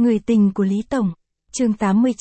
Người tình của Lý Tổng. Chương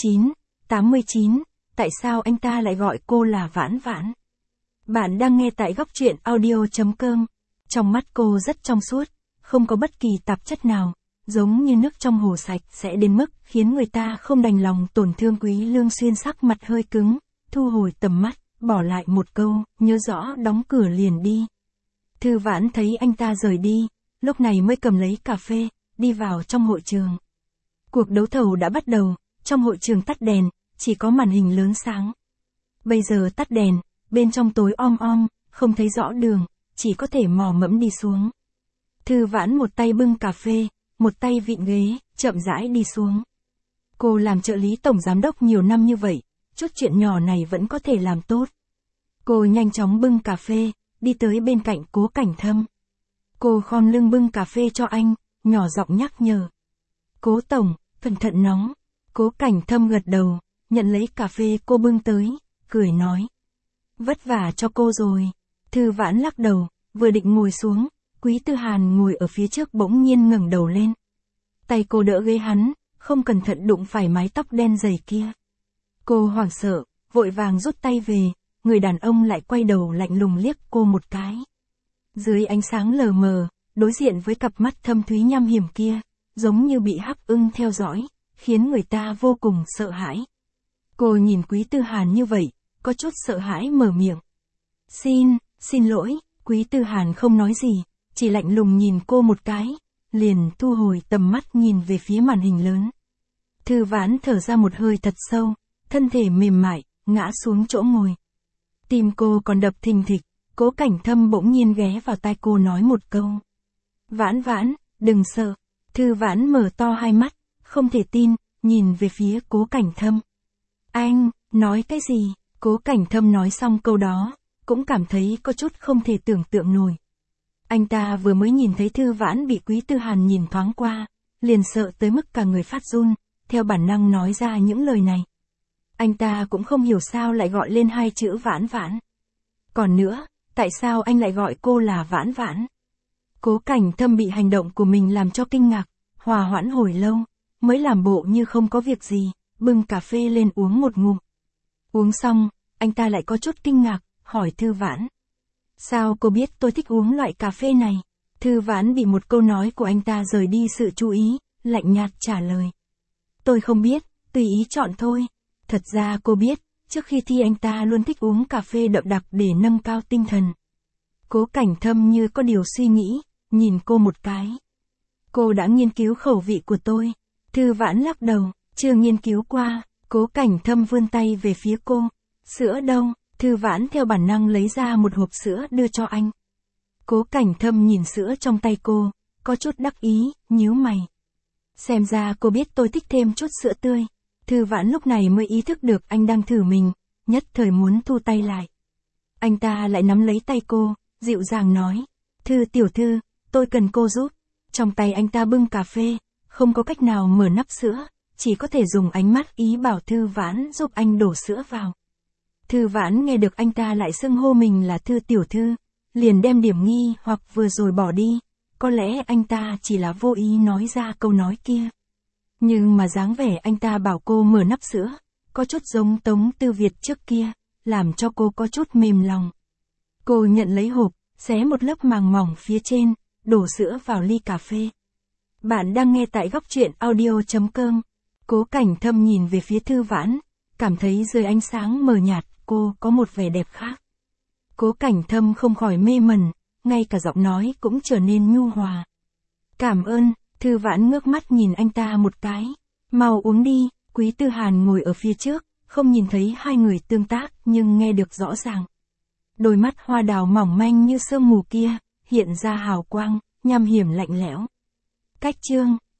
89. Tại sao anh ta lại gọi cô là Vãn Vãn? Bạn đang nghe tại góc truyện audio.com. Trong mắt cô rất trong suốt, không có bất kỳ tạp chất nào, giống như nước trong hồ sạch sẽ đến mức khiến người ta không đành lòng tổn thương. Quý Lương Xuyên sắc mặt hơi cứng, thu hồi tầm mắt, bỏ lại một câu, nhớ rõ đóng cửa liền đi. Thư Vãn thấy anh ta rời đi, lúc này mới cầm lấy cà phê, đi vào trong hội trường. Cuộc đấu thầu đã bắt đầu, trong hội trường tắt đèn, chỉ có màn hình lớn sáng. Bây giờ tắt đèn, bên trong tối om om, không thấy rõ đường, chỉ có thể mò mẫm đi xuống. Thư Vãn một tay bưng cà phê, một tay vịn ghế, chậm rãi đi xuống. Cô làm trợ lý tổng giám đốc nhiều năm như vậy, chút chuyện nhỏ này vẫn có thể làm tốt. Cô nhanh chóng bưng cà phê, đi tới bên cạnh Cố Cảnh Thâm. Cô khom lưng bưng cà phê cho anh, nhỏ giọng nhắc nhở. Cố tổng, cẩn thận nóng. Cố Cảnh Thâm gật đầu, nhận lấy cà phê cô bưng tới, cười nói. Vất vả cho cô rồi. Thư Vãn lắc đầu, vừa định ngồi xuống, Quý Tư Hàn ngồi ở phía trước bỗng nhiên ngẩng đầu lên. Tay cô đỡ ghế hắn, không cẩn thận đụng phải mái tóc đen dày kia. Cô hoảng sợ, vội vàng rút tay về, người đàn ông lại quay đầu lạnh lùng liếc cô một cái. Dưới ánh sáng lờ mờ, đối diện với cặp mắt thâm thúy nham hiểm kia, giống như bị hắc ưng theo dõi, khiến người ta vô cùng sợ hãi. Cô nhìn Quý Tư Hàn như vậy, có chút sợ hãi mở miệng. Xin lỗi, Quý Tư Hàn không nói gì, chỉ lạnh lùng nhìn cô một cái, liền thu hồi tầm mắt nhìn về phía màn hình lớn. Thư Vãn thở ra một hơi thật sâu, thân thể mềm mại, ngã xuống chỗ ngồi. Tim cô còn đập thình thịch, Cố Cảnh Thâm bỗng nhiên ghé vào tai cô nói một câu. Vãn Vãn, đừng sợ. Thư Vãn mở to hai mắt, không thể tin, nhìn về phía Cố Cảnh Thâm. Anh, nói cái gì? Cố Cảnh Thâm nói xong câu đó, cũng cảm thấy có chút không thể tưởng tượng nổi. Anh ta vừa mới nhìn thấy Thư Vãn bị Quý Tư Hàn nhìn thoáng qua, liền sợ tới mức cả người phát run, theo bản năng nói ra những lời này. Anh ta cũng không hiểu sao lại gọi lên hai chữ Vãn Vãn. Còn nữa, tại sao anh lại gọi cô là Vãn Vãn? Cố Cảnh Thâm bị hành động của mình làm cho kinh ngạc, hòa hoãn hồi lâu, mới làm bộ như không có việc gì, bưng cà phê lên uống một ngụm. Uống xong, anh ta lại có chút kinh ngạc, hỏi Thư Vãn. Sao cô biết tôi thích uống loại cà phê này? Thư Vãn bị một câu nói của anh ta rời đi sự chú ý, lạnh nhạt trả lời. Tôi không biết, tùy ý chọn thôi. Thật ra cô biết, trước khi thi anh ta luôn thích uống cà phê đậm đặc để nâng cao tinh thần. Cố Cảnh Thâm như có điều suy nghĩ, nhìn cô một cái. Cô đã nghiên cứu khẩu vị của tôi. Thư Vãn lắc đầu, chưa nghiên cứu qua. Cố Cảnh Thâm vươn tay về phía cô. Sữa đâu? Thư Vãn theo bản năng lấy ra một hộp sữa đưa cho anh. Cố Cảnh Thâm nhìn sữa trong tay cô, có chút đắc ý, nhíu mày. Xem ra cô biết tôi thích thêm chút sữa tươi. Thư Vãn lúc này mới ý thức được anh đang thử mình, nhất thời muốn thu tay lại. Anh ta lại nắm lấy tay cô, dịu dàng nói. Thư tiểu thư, tôi cần cô giúp. Trong tay anh ta bưng cà phê, không có cách nào mở nắp sữa, chỉ có thể dùng ánh mắt ý bảo Thư Vãn giúp anh đổ sữa vào. Thư Vãn nghe được anh ta lại xưng hô mình là Thư tiểu thư, liền đem điểm nghi hoặc vừa rồi bỏ đi, có lẽ anh ta chỉ là vô ý nói ra câu nói kia. Nhưng mà dáng vẻ anh ta bảo cô mở nắp sữa, có chút giống Tống Tư Việt trước kia, làm cho cô có chút mềm lòng. Cô nhận lấy hộp, xé một lớp màng mỏng phía trên, đổ sữa vào ly cà phê. Bạn đang nghe tại góc truyện audio.com. Cố Cảnh Thâm nhìn về phía Thư Vãn, cảm thấy dưới ánh sáng mờ nhạt, cô có một vẻ đẹp khác. Cố Cảnh Thâm không khỏi mê mẩn, ngay cả giọng nói cũng trở nên nhu hòa. Cảm ơn. Thư Vãn ngước mắt nhìn anh ta một cái. Mau uống đi. Quý Tư Hàn ngồi ở phía trước, không nhìn thấy hai người tương tác nhưng nghe được rõ ràng. Đôi mắt hoa đào mỏng manh như sương mù kia, hiện ra hào quang, nham hiểm lạnh lẽo. Cách chương